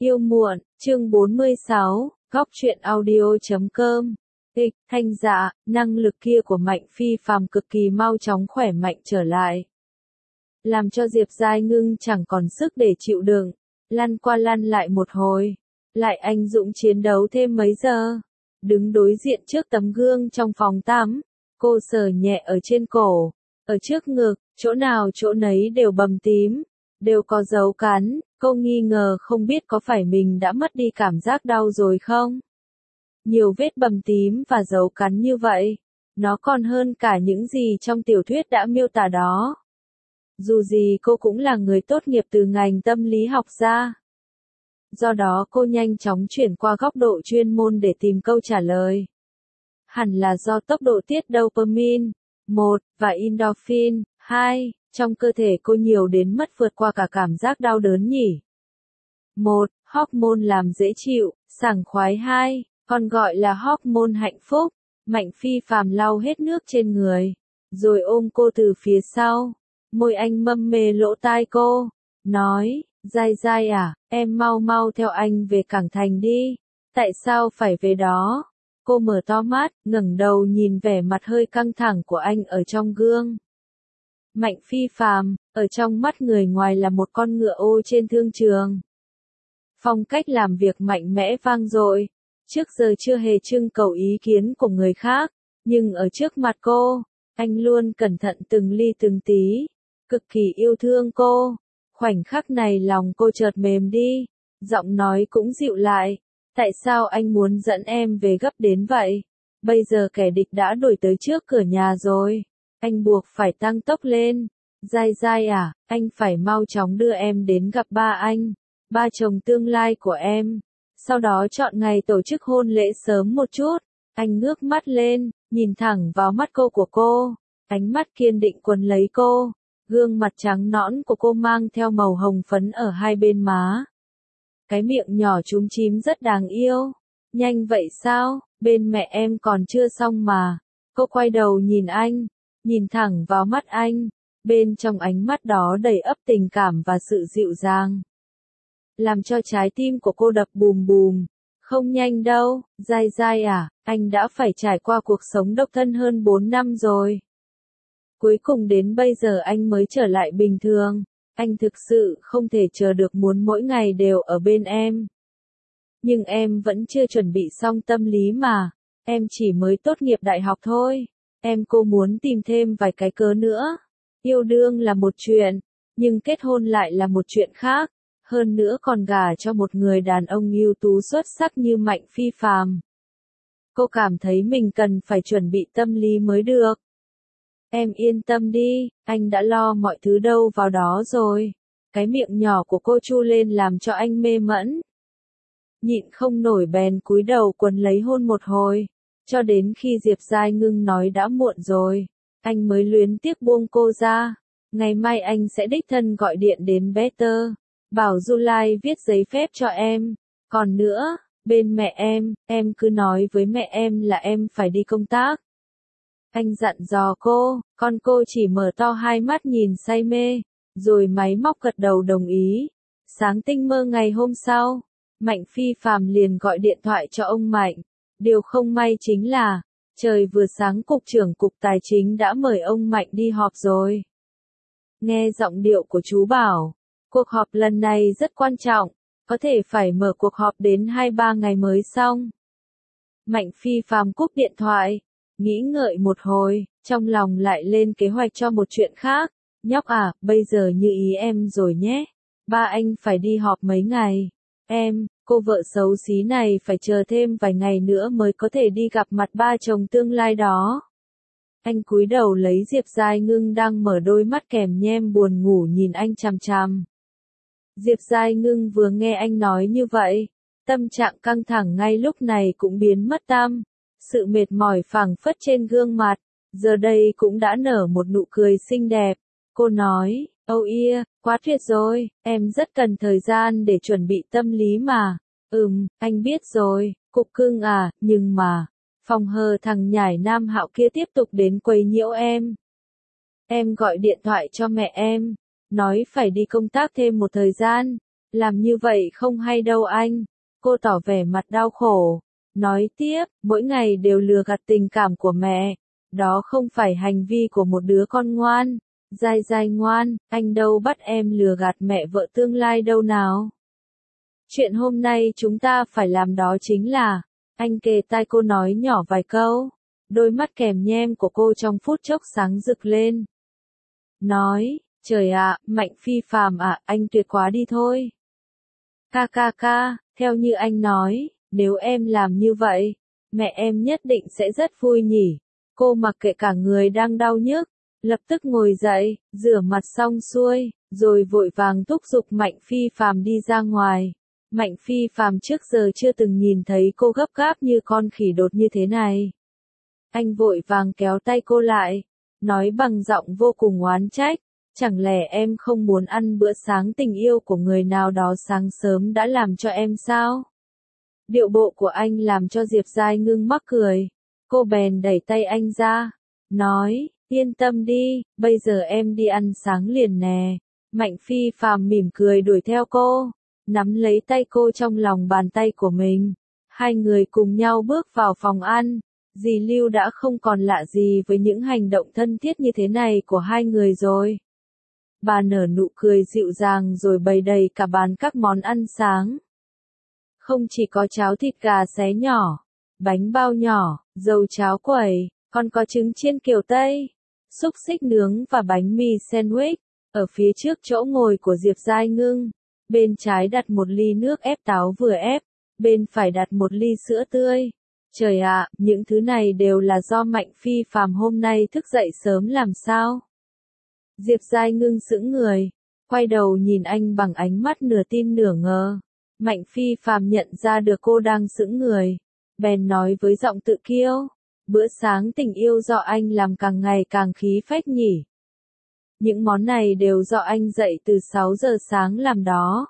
Yêu muộn, chương 46, góc truyện audio.com. Ịch, Thanh Dạ, năng lực kia của Mạnh Phi Phàm cực kỳ mau chóng khỏe mạnh trở lại. Làm cho Diệp Giai Ngưng chẳng còn sức để chịu đựng, lăn qua lăn lại một hồi. Lại anh dũng chiến đấu thêm mấy giờ. Đứng đối diện trước tấm gương trong phòng tắm, cô sờ nhẹ ở trên cổ, ở trước ngực, chỗ nào chỗ nấy đều bầm tím, đều có dấu cắn. Cô nghi ngờ không biết có phải mình đã mất đi cảm giác đau rồi không? Nhiều vết bầm tím và dấu cắn như vậy, nó còn hơn cả những gì trong tiểu thuyết đã miêu tả đó. Dù gì cô cũng là người tốt nghiệp từ ngành tâm lý học ra. Do đó cô nhanh chóng chuyển qua góc độ chuyên môn để tìm câu trả lời. Hẳn là do tốc độ tiết dopamine, 1, và endorphin, 2, trong cơ thể cô nhiều đến mất vượt qua cả cảm giác đau đớn nhỉ. 1. Hormone làm dễ chịu, sảng khoái. 2. Còn gọi là hormone hạnh phúc. Mạnh Phi Phàm lau hết nước trên người, rồi ôm cô từ phía sau. Môi anh mâm mê lỗ tai cô, nói, Giai Giai à, em mau mau theo anh về Cảng Thành đi. Tại sao phải về đó? Cô mở to mắt, ngẩng đầu nhìn vẻ mặt hơi căng thẳng của anh ở trong gương. Mạnh Phi Phàm, ở trong mắt người ngoài là một con ngựa ô trên thương trường. Phong cách làm việc mạnh mẽ vang dội, trước giờ chưa hề trưng cầu ý kiến của người khác, nhưng ở trước mặt cô, anh luôn cẩn thận từng ly từng tí, cực kỳ yêu thương cô. Khoảnh khắc này lòng cô chợt mềm đi, giọng nói cũng dịu lại. Tại sao anh muốn dẫn em về gấp đến vậy? Bây giờ kẻ địch đã đuổi tới trước cửa nhà rồi. Anh buộc phải tăng tốc lên. Giai Giai à, anh phải mau chóng đưa em đến gặp ba anh, ba chồng tương lai của em. Sau đó chọn ngày tổ chức hôn lễ sớm một chút. Anh ngước mắt lên, nhìn thẳng vào mắt của cô. Ánh mắt kiên định quấn lấy cô. Gương mặt trắng nõn của cô mang theo màu hồng phấn ở hai bên má. Cái miệng nhỏ chúm chím rất đáng yêu. Nhanh vậy sao, bên mẹ em còn chưa xong mà. Cô quay đầu nhìn anh, nhìn thẳng vào mắt anh. Bên trong ánh mắt đó đầy ắp tình cảm và sự dịu dàng, làm cho trái tim của cô đập bùm bùm. Không nhanh đâu, Giai Giai à, anh đã phải trải qua cuộc sống độc thân hơn 4 năm rồi. Cuối cùng đến bây giờ anh mới trở lại bình thường. Anh thực sự không thể chờ được muốn mỗi ngày đều ở bên em. Nhưng em vẫn chưa chuẩn bị xong tâm lý mà. Em chỉ mới tốt nghiệp đại học thôi. Cô muốn tìm thêm vài cái cớ nữa. Yêu đương là một chuyện, nhưng kết hôn lại là một chuyện khác. Hơn nữa còn gả cho một người đàn ông ưu tú xuất sắc như Mạnh Phi Phàm. Cô cảm thấy mình cần phải chuẩn bị tâm lý mới được. Em yên tâm đi, anh đã lo mọi thứ đâu vào đó rồi. Cái miệng nhỏ của cô chu lên làm cho anh mê mẩn. Nhịn không nổi bèn cúi đầu quấn lấy hôn một hồi. Cho đến khi Diệp Giai Ngưng nói đã muộn rồi, anh mới luyến tiếc buông cô ra. Ngày mai anh sẽ đích thân gọi điện đến Better, bảo July viết giấy phép cho em. Còn nữa, bên mẹ em cứ nói với mẹ em là em phải đi công tác. Anh dặn dò cô, con cô chỉ mở to hai mắt nhìn say mê, rồi máy móc gật đầu đồng ý. Sáng tinh mơ ngày hôm sau, Mạnh Phi Phàm liền gọi điện thoại cho ông Mạnh. Điều không may chính là, trời vừa sáng Cục trưởng Cục Tài chính đã mời ông Mạnh đi họp rồi. Nghe giọng điệu của chú bảo, cuộc họp lần này rất quan trọng, có thể phải mở cuộc họp đến 2-3 ngày mới xong. Mạnh Phi Phàm cúp điện thoại, nghĩ ngợi một hồi, trong lòng lại lên kế hoạch cho một chuyện khác. Nhóc à, bây giờ như ý em rồi nhé. Ba anh phải đi họp mấy ngày. Cô vợ xấu xí này phải chờ thêm vài ngày nữa mới có thể đi gặp mặt ba chồng tương lai đó. Anh cúi đầu lấy Diệp Giai Ngưng đang mở đôi mắt kèm nhem buồn ngủ nhìn anh chằm chằm. Diệp Giai Ngưng vừa nghe anh nói như vậy, tâm trạng căng thẳng ngay lúc này cũng biến mất tăm. Sự mệt mỏi phảng phất trên gương mặt, giờ đây cũng đã nở một nụ cười xinh đẹp. Cô nói, oh yeah, quá tuyệt rồi, em rất cần thời gian để chuẩn bị tâm lý mà. Anh biết rồi, Cục Cưng à, nhưng mà, phòng hờ thằng nhải Nam Hạo kia tiếp tục đến quấy nhiễu em. Em gọi điện thoại cho mẹ em, nói phải đi công tác thêm một thời gian, Làm như vậy không hay đâu anh. Cô tỏ vẻ mặt đau khổ. Nói tiếp, mỗi ngày đều lừa gạt tình cảm của mẹ. Đó không phải hành vi của một đứa con ngoan. Dai dai ngoan, anh đâu bắt em lừa gạt mẹ vợ tương lai đâu nào. Chuyện hôm nay chúng ta phải làm đó chính là, anh kề tai cô nói nhỏ vài câu. Đôi mắt kèm nhem của cô trong phút chốc sáng rực lên. Nói, trời ạ, Mạnh phi phàm ạ, anh tuyệt quá đi thôi. Ca, theo như anh nói, nếu em làm như vậy, mẹ em nhất định sẽ rất vui nhỉ. Cô mặc kệ cả người đang đau nhức, lập tức ngồi dậy, rửa mặt xong xuôi, rồi vội vàng thúc giục Mạnh phi phàm đi ra ngoài. Mạnh phi phàm trước giờ chưa từng nhìn thấy cô gấp gáp như con khỉ đột như thế này. Anh vội vàng kéo tay cô lại, nói bằng giọng vô cùng oán trách, chẳng lẽ em không muốn ăn bữa sáng tình yêu của người nào đó sáng sớm đã làm cho em sao? Điệu bộ của anh làm cho Diệp Giai ngưng mắc cười, cô bèn đẩy tay anh ra, nói, yên tâm đi, bây giờ em đi ăn sáng liền nè. Mạnh phi phàm mỉm cười đuổi theo cô, nắm lấy tay cô trong lòng bàn tay của mình. Hai người cùng nhau bước vào phòng ăn. Dì Lưu đã không còn lạ gì với những hành động thân thiết như thế này của hai người rồi. Bà nở nụ cười dịu dàng rồi bày đầy cả bàn các món ăn sáng. Không chỉ có cháo thịt gà xé nhỏ, bánh bao nhỏ, dầu cháo quẩy, còn có trứng chiên kiểu Tây, xúc xích nướng và bánh mì sandwich. Ở phía trước chỗ ngồi của Diệp Giai Ngưng, bên trái đặt một ly nước ép táo vừa ép, bên phải đặt một ly sữa tươi. Trời ạ, những thứ này đều là do Mạnh phi phàm hôm nay thức dậy sớm làm sao? Diệp Giai Ngưng sững người, quay đầu nhìn anh bằng ánh mắt nửa tin nửa ngờ. Mạnh phi phàm nhận ra được cô đang sững người, bèn nói với giọng tự kiêu, bữa sáng tình yêu do anh làm càng ngày càng khí phách nhỉ. Những món này đều do anh dậy từ 6 giờ sáng làm đó.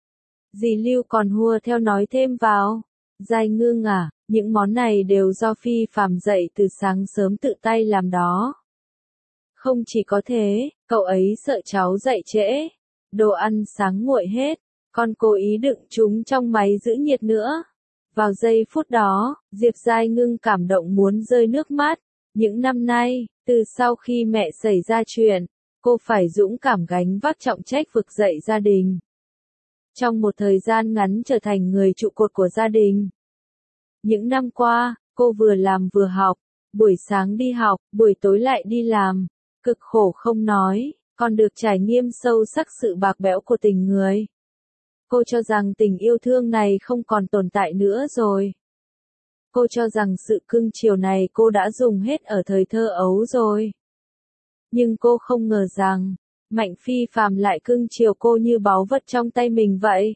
Dì Lưu còn hùa theo nói thêm vào, Giai Ngưng à, những món này đều do phi phàm dậy từ sáng sớm tự tay làm đó. Không chỉ có thế, cậu ấy sợ cháu dậy trễ, đồ ăn sáng nguội hết, còn cố ý đựng chúng trong máy giữ nhiệt nữa. Vào giây phút đó, Diệp Giai Ngưng cảm động muốn rơi nước mắt. Những năm nay, từ sau khi mẹ xảy ra chuyện, cô phải dũng cảm gánh vác trọng trách vực dậy gia đình. Trong một thời gian ngắn trở thành người trụ cột của gia đình. Những năm qua, cô vừa làm vừa học, buổi sáng đi học, buổi tối lại đi làm, cực khổ không nói, còn được trải nghiệm sâu sắc sự bạc bẽo của tình người. Cô cho rằng tình yêu thương này không còn tồn tại nữa rồi. Cô cho rằng sự cưng chiều này cô đã dùng hết ở thời thơ ấu rồi. Nhưng cô không ngờ rằng, Mạnh phi phàm lại cưng chiều cô như báu vật trong tay mình vậy.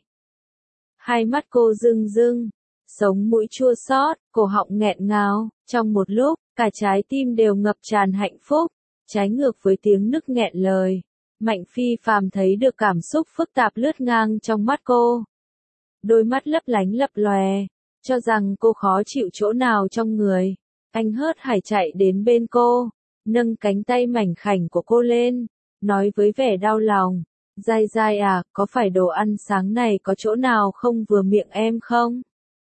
Hai mắt cô rưng rưng, sống mũi chua xót, cổ họng nghẹn ngào, trong một lúc, cả trái tim đều ngập tràn hạnh phúc, trái ngược với tiếng nức nghẹn lời. Mạnh phi phàm thấy được cảm xúc phức tạp lướt ngang trong mắt cô. Đôi mắt lấp lánh lập lòe, cho rằng cô khó chịu chỗ nào trong người. Anh hớt hải chạy đến bên cô, nâng cánh tay mảnh khảnh của cô lên, nói với vẻ đau lòng, Giai Giai à, có phải đồ ăn sáng này có chỗ nào không vừa miệng em không?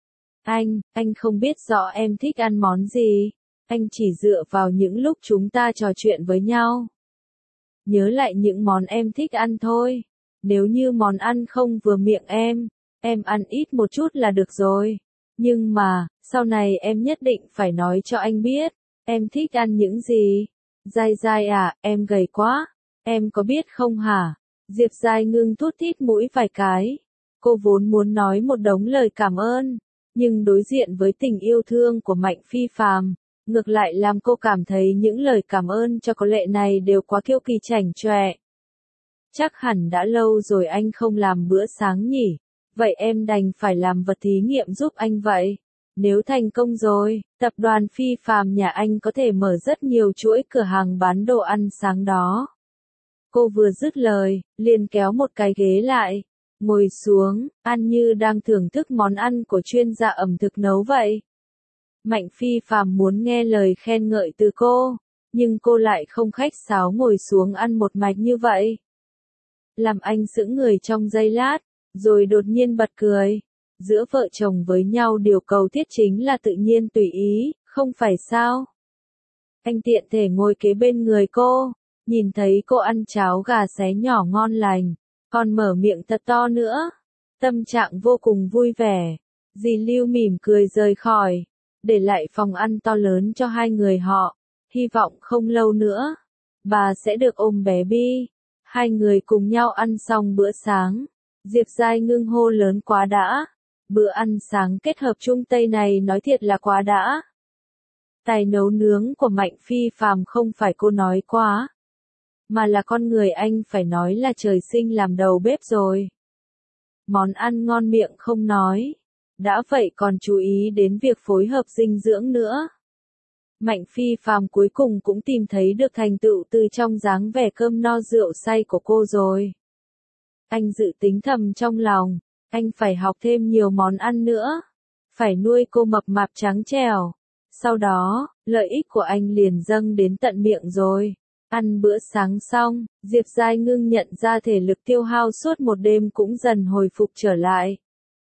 Anh không biết rõ em thích ăn món gì, anh chỉ dựa vào những lúc chúng ta trò chuyện với nhau. Nhớ lại những món em thích ăn thôi, nếu như món ăn không vừa miệng em ăn ít một chút là được rồi. Nhưng mà, sau này em nhất định phải nói cho anh biết, em thích ăn những gì. Giai Giai à, em gầy quá, em có biết không hả? Diệp Giai Ngưng thút thít mũi vài cái. Cô vốn muốn nói một đống lời cảm ơn, nhưng đối diện với tình yêu thương của Mạnh phi phàm, ngược lại làm cô cảm thấy những lời cảm ơn cho có lệ này đều quá kiêu kỳ chảnh chọe. Chắc hẳn đã lâu rồi anh không làm bữa sáng nhỉ, vậy em đành phải làm vật thí nghiệm giúp anh vậy. Nếu thành công rồi, tập đoàn phi phàm nhà anh có thể mở rất nhiều chuỗi cửa hàng bán đồ ăn sáng đó. Cô vừa dứt lời, liền kéo một cái ghế lại, ngồi xuống, ăn như đang thưởng thức món ăn của chuyên gia ẩm thực nấu vậy. Mạnh phi phàm muốn nghe lời khen ngợi từ cô, nhưng cô lại không khách sáo ngồi xuống ăn một mạch như vậy. Làm anh sững người trong giây lát, rồi đột nhiên bật cười. Giữa vợ chồng với nhau điều cầu thiết chính là tự nhiên tùy ý, không phải sao? Anh tiện thể ngồi kế bên người cô, nhìn thấy cô ăn cháo gà xé nhỏ ngon lành, còn mở miệng thật to nữa. Tâm trạng vô cùng vui vẻ. Dì Lưu mỉm cười rời khỏi, để lại phòng ăn to lớn cho hai người họ. Hy vọng không lâu nữa, bà sẽ được ôm bé Bi. Hai người cùng nhau ăn xong bữa sáng. Diệp Giai ngưng hô lớn quá đã. Bữa ăn sáng kết hợp Trung Tây này nói thiệt là quá đã. Tài nấu nướng của Mạnh phi phàm không phải cô nói quá, mà là con người anh phải nói là trời sinh làm đầu bếp rồi. Món ăn ngon miệng không nói, đã vậy còn chú ý đến việc phối hợp dinh dưỡng nữa. Mạnh phi phàm cuối cùng cũng tìm thấy được thành tựu từ trong dáng vẻ cơm no rượu say của cô rồi. Anh dự tính thầm trong lòng, anh phải học thêm nhiều món ăn nữa, phải nuôi cô mập mạp trắng trẻo. Sau đó, lợi ích của anh liền dâng đến tận miệng rồi. Ăn bữa sáng xong, Diệp Giai ngưng nhận ra thể lực tiêu hao suốt một đêm cũng dần hồi phục trở lại.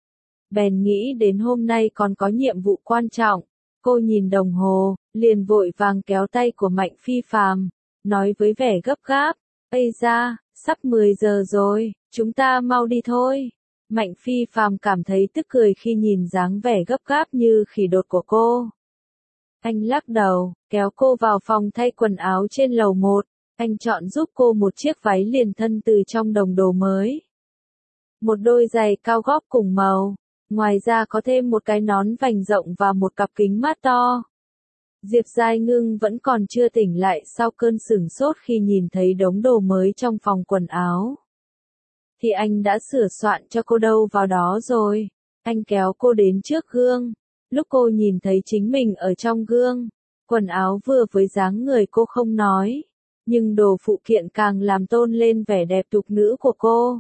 Bèn nghĩ đến hôm nay còn có nhiệm vụ quan trọng. Cô nhìn đồng hồ, liền vội vàng kéo tay của Mạnh phi phàm, nói với vẻ gấp gáp, "Ây da, sắp 10 giờ rồi, chúng ta mau đi thôi." Mạnh phi phàm cảm thấy tức cười khi nhìn dáng vẻ gấp gáp như khỉ đột của cô. Anh lắc đầu, kéo cô vào phòng thay quần áo trên lầu 1. Anh chọn giúp cô một chiếc váy liền thân từ trong đồng đồ mới. Một đôi giày cao gót cùng màu. Ngoài ra có thêm một cái nón vành rộng và một cặp kính mát to. Diệp Giai ngưng vẫn còn chưa tỉnh lại sau cơn sửng sốt khi nhìn thấy đống đồ mới trong phòng quần áo. Thì anh đã sửa soạn cho cô đâu vào đó rồi. Anh kéo cô đến trước gương. Lúc cô nhìn thấy chính mình ở trong gương, quần áo vừa với dáng người cô không nói, nhưng đồ phụ kiện càng làm tôn lên vẻ đẹp tục nữ của cô.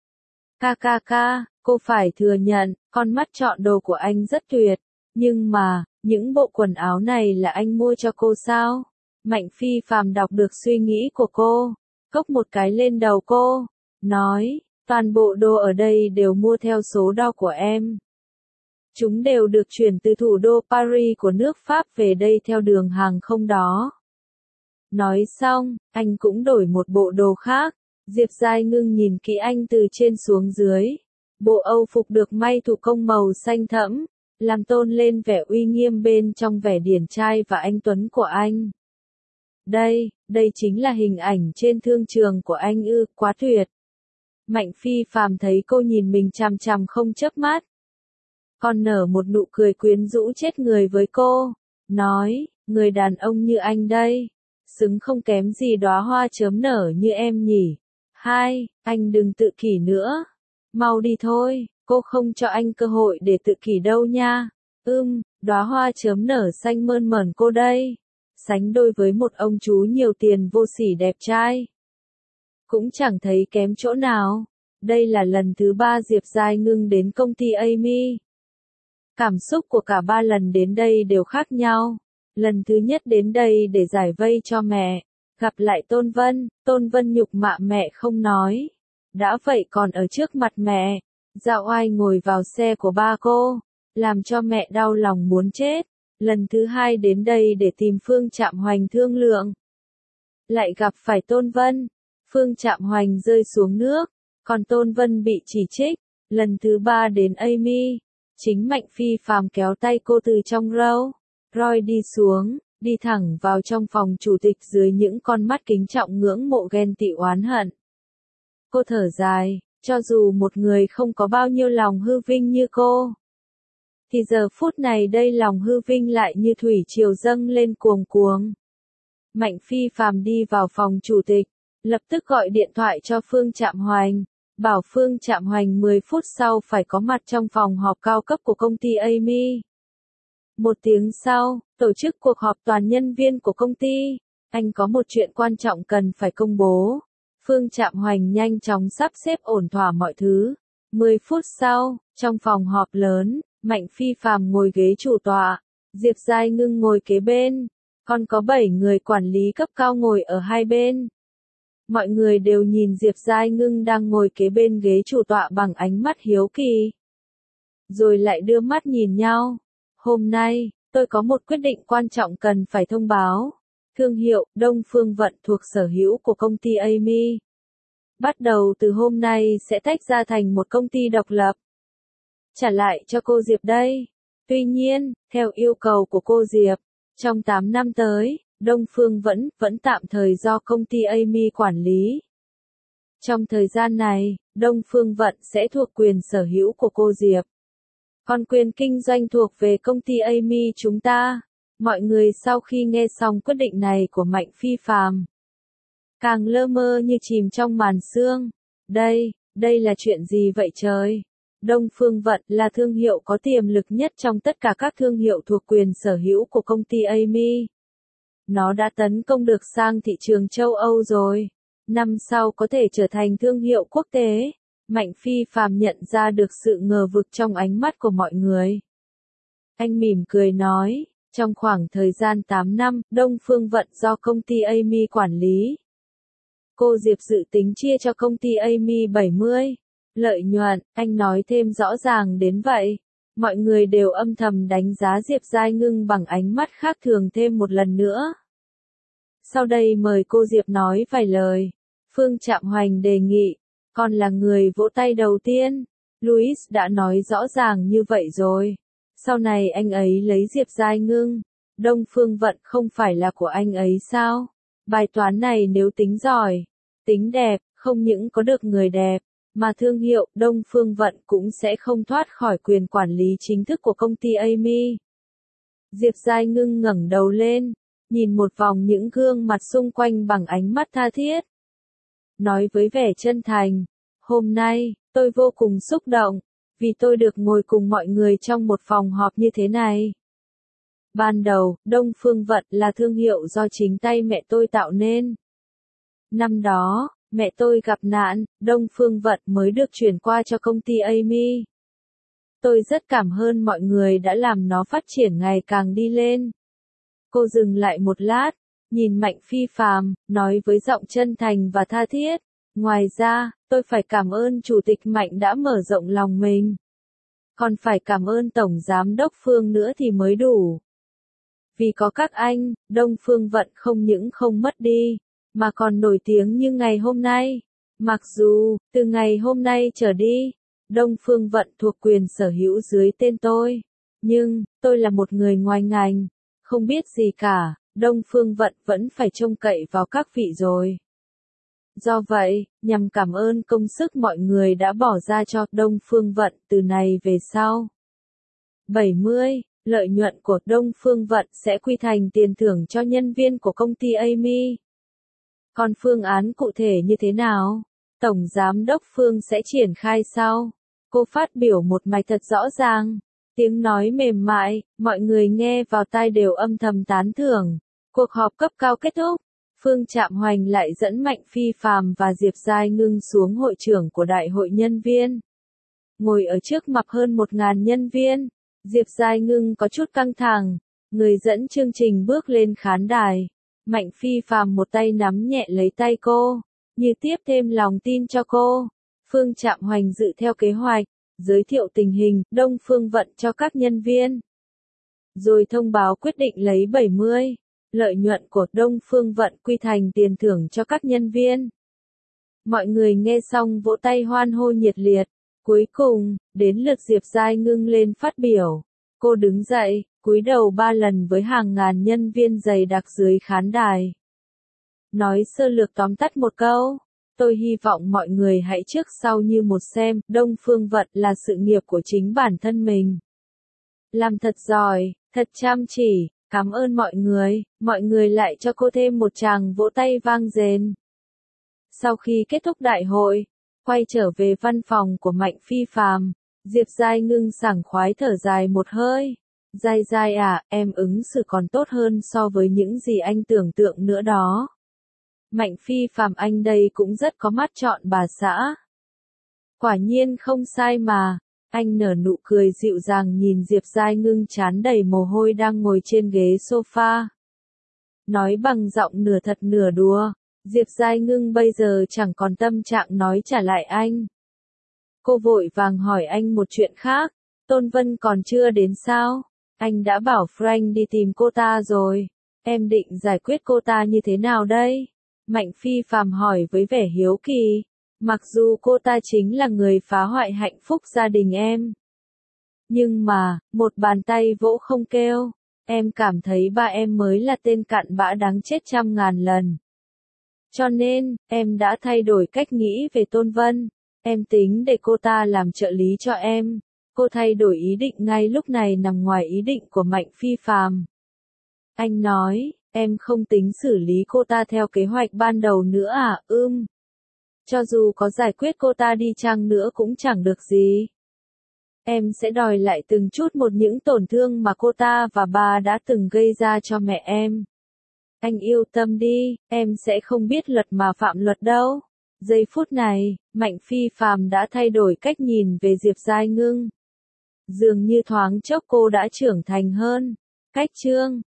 Cô phải thừa nhận, con mắt chọn đồ của anh rất tuyệt, nhưng mà, những bộ quần áo này là anh mua cho cô sao? Mạnh phi phàm đọc được suy nghĩ của cô, cốc một cái lên đầu cô, nói, toàn bộ đồ ở đây đều mua theo số đo của em. Chúng đều được chuyển từ thủ đô Paris của nước Pháp về đây theo đường hàng không đó. Nói xong, anh cũng đổi một bộ đồ khác. Diệp Giai ngưng nhìn kỹ anh từ trên xuống dưới. Bộ Âu phục được may thủ công màu xanh thẫm, làm tôn lên vẻ uy nghiêm bên trong vẻ điển trai và anh tuấn của anh. Đây chính là hình ảnh trên thương trường của anh ư, quá tuyệt. Mạnh phi phàm thấy cô nhìn mình chằm chằm không chớp mắt. Còn nở một nụ cười quyến rũ chết người với cô, nói, người đàn ông như anh đây, xứng không kém gì đóa hoa chớm nở như em nhỉ. Anh đừng tự kỷ nữa, mau đi thôi, cô không cho anh cơ hội để tự kỷ đâu nha. Đóa hoa chớm nở xanh mơn mởn cô đây, sánh đôi với một ông chú nhiều tiền vô sỉ đẹp trai. Cũng chẳng thấy kém chỗ nào. Đây là lần thứ 3 Diệp Giai ngưng đến công ty Amy. Cảm xúc của cả 3 lần đến đây đều khác nhau. Lần thứ nhất đến đây để giải vây cho mẹ, gặp lại Tôn Vân nhục mạ mẹ không nói. Đã vậy còn ở trước mặt mẹ, dạo oai ngồi vào xe của ba cô, làm cho mẹ đau lòng muốn chết. Lần thứ 2 đến đây để tìm Phương Trạm Hoành thương lượng. Lại gặp phải Tôn Vân, Phương Trạm Hoành rơi xuống nước, còn Tôn Vân bị chỉ trích. Lần thứ 3 đến Amy, chính Mạnh phi phàm kéo tay cô từ trong Roy đi xuống, đi thẳng vào trong phòng chủ tịch dưới những con mắt kính trọng ngưỡng mộ ghen tị oán hận. Cô thở dài, cho dù một người không có bao nhiêu lòng hư vinh như cô, thì giờ phút này đây lòng hư vinh lại như thủy triều dâng lên cuồng cuồng. Mạnh phi phàm đi vào phòng chủ tịch, lập tức gọi điện thoại cho Phương Trạm Hoành, bảo Phương Trạm Hoành 10 phút sau phải có mặt trong phòng họp cao cấp của công ty Amy. 1 tiếng sau, tổ chức cuộc họp toàn nhân viên của công ty. Anh có một chuyện quan trọng cần phải công bố. Phương Trạm Hoành nhanh chóng sắp xếp ổn thỏa mọi thứ. 10 phút sau, trong phòng họp lớn, Mạnh phi phàm ngồi ghế chủ tọa, Diệp Giai ngưng ngồi kế bên, còn có 7 người quản lý cấp cao ngồi ở hai bên. Mọi người đều nhìn Diệp Giai Ngưng đang ngồi kế bên ghế chủ tọa bằng ánh mắt hiếu kỳ. Rồi lại đưa mắt nhìn nhau. Hôm nay, tôi có một quyết định quan trọng cần phải thông báo. Thương hiệu Đông Phương Vận thuộc sở hữu của công ty Amy. Bắt đầu từ hôm nay sẽ tách ra thành một công ty độc lập. Trả lại cho cô Diệp đây. Tuy nhiên, theo yêu cầu của cô Diệp, trong 8 năm tới, Đông Phương vẫn tạm thời do công ty Amy quản lý. Trong thời gian này, Đông Phương Vận sẽ thuộc quyền sở hữu của cô Diệp. Còn quyền kinh doanh thuộc về công ty Amy chúng ta. Mọi người sau khi nghe xong quyết định này của Mạnh Phi Phàm, càng lơ mơ như chìm trong màn sương. Đây là chuyện gì vậy trời? Đông Phương Vận là thương hiệu có tiềm lực nhất trong tất cả các thương hiệu thuộc quyền sở hữu của công ty Amy. Nó đã tấn công được sang thị trường châu Âu rồi. Năm sau có thể trở thành thương hiệu quốc tế. Mạnh Phi Phàm nhận ra được sự ngờ vực trong ánh mắt của mọi người. Anh mỉm cười nói, trong khoảng thời gian 8 năm, Đông Phương Vận do công ty Amy quản lý. Cô Diệp dự tính chia cho công ty Amy 70. Lợi nhuận, anh nói thêm rõ ràng đến vậy. Mọi người đều âm thầm đánh giá Diệp Giai Ngưng bằng ánh mắt khác thường thêm một lần nữa. Sau đây mời cô Diệp nói vài lời. Phương Trạm Hoành đề nghị, con là người vỗ tay đầu tiên. Louis đã nói rõ ràng như vậy rồi. Sau này anh ấy lấy Diệp Giai Ngưng. Đông Phương Vận không phải là của anh ấy sao? Bài toán này nếu tính giỏi, tính đẹp, không những có được người đẹp, mà thương hiệu Đông Phương Vận cũng sẽ không thoát khỏi quyền quản lý chính thức của công ty Amy. Diệp Giai Ngưng ngẩng đầu lên, nhìn một vòng những gương mặt xung quanh bằng ánh mắt tha thiết. Nói với vẻ chân thành, hôm nay, tôi vô cùng xúc động, vì tôi được ngồi cùng mọi người trong một phòng họp như thế này. Ban đầu, Đông Phương Vận là thương hiệu do chính tay mẹ tôi tạo nên. Năm đó, mẹ tôi gặp nạn, Đông Phương Vận mới được chuyển qua cho công ty Amy. Tôi rất cảm ơn mọi người đã làm nó phát triển ngày càng đi lên. Cô dừng lại một lát, nhìn Mạnh Phi Phàm, nói với giọng chân thành và tha thiết. Ngoài ra, tôi phải cảm ơn Chủ tịch Mạnh đã mở rộng lòng mình. Còn phải cảm ơn Tổng Giám đốc Phương nữa thì mới đủ. Vì có các anh, Đông Phương Vận không những không mất đi, mà còn nổi tiếng như ngày hôm nay. Mặc dù, từ ngày hôm nay trở đi, Đông Phương Vận thuộc quyền sở hữu dưới tên tôi. Nhưng, tôi là một người ngoài ngành, không biết gì cả, Đông Phương Vận vẫn phải trông cậy vào các vị rồi. Do vậy, nhằm cảm ơn công sức mọi người đã bỏ ra cho Đông Phương Vận từ này về sau. 70. Lợi nhuận của Đông Phương Vận sẽ quy thành tiền thưởng cho nhân viên của công ty Amy. Còn phương án cụ thể như thế nào? Tổng Giám đốc Phương sẽ triển khai sau. Cô phát biểu một mạch thật rõ ràng. Tiếng nói mềm mại, mọi người nghe vào tai đều âm thầm tán thưởng. Cuộc họp cấp cao kết thúc. Phương Trạm Hoành lại dẫn Mạnh Phi Phàm và Diệp Giai Ngưng xuống hội trưởng của đại hội nhân viên. Ngồi ở trước mặt hơn 1.000 nhân viên, Diệp Giai Ngưng có chút căng thẳng. Người dẫn chương trình bước lên khán đài. Mạnh Phi Phàm một tay nắm nhẹ lấy tay cô, như tiếp thêm lòng tin cho cô. Phương Trạm Hoành dự theo kế hoạch, giới thiệu tình hình Đông Phương Vận cho các nhân viên. Rồi thông báo quyết định lấy 70. Lợi nhuận của Đông Phương Vận quy thành tiền thưởng cho các nhân viên. Mọi người nghe xong vỗ tay hoan hô nhiệt liệt. Cuối cùng, đến lượt Diệp Giai Ngưng lên phát biểu. Cô đứng dậy, cúi đầu 3 lần với hàng ngàn nhân viên dày đặc dưới khán đài. Nói sơ lược tóm tắt một câu. Tôi hy vọng mọi người hãy trước sau như một xem, Đông Phương Vận là sự nghiệp của chính bản thân mình. Làm thật giỏi, thật chăm chỉ, cảm ơn mọi người lại cho cô thêm một tràng vỗ tay vang dền. Sau khi kết thúc đại hội, quay trở về văn phòng của Mạnh Phi Phàm, Diệp Giai Ngưng sảng khoái thở dài một hơi. Giai à, em ứng xử còn tốt hơn so với những gì anh tưởng tượng nữa đó. Mạnh Phi Phàm anh đây cũng rất có mắt chọn bà xã. Quả nhiên không sai mà. Anh nở nụ cười dịu dàng nhìn Diệp Giai Ngưng trán đầy mồ hôi đang ngồi trên ghế sofa. Nói bằng giọng nửa thật nửa đùa. Diệp Giai Ngưng bây giờ chẳng còn tâm trạng nói trả lại anh. Cô vội vàng hỏi anh một chuyện khác, Tôn Vân còn chưa đến sao? Anh đã bảo Frank đi tìm cô ta rồi, em định giải quyết cô ta như thế nào đây? Mạnh Phi Phàm hỏi với vẻ hiếu kỳ, mặc dù cô ta chính là người phá hoại hạnh phúc gia đình em. Nhưng mà, một bàn tay vỗ không kêu, em cảm thấy ba em mới là tên cặn bã đáng chết trăm ngàn lần. Cho nên, em đã thay đổi cách nghĩ về Tôn Vân. Em tính để cô ta làm trợ lý cho em. Cô thay đổi ý định ngay lúc này nằm ngoài ý định của Mạnh Phi Phàm. Anh nói, em không tính xử lý cô ta theo kế hoạch ban đầu nữa à? Cho dù có giải quyết cô ta đi chăng nữa cũng chẳng được gì. Em sẽ đòi lại từng chút một những tổn thương mà cô ta và ba đã từng gây ra cho mẹ em. Anh yêu tâm đi, em sẽ không biết luật mà phạm luật đâu. Giây phút này, Mạnh Phi Phàm đã thay đổi cách nhìn về Diệp Giai Ngưng. Dường như thoáng chốc cô đã trưởng thành hơn. Cách chương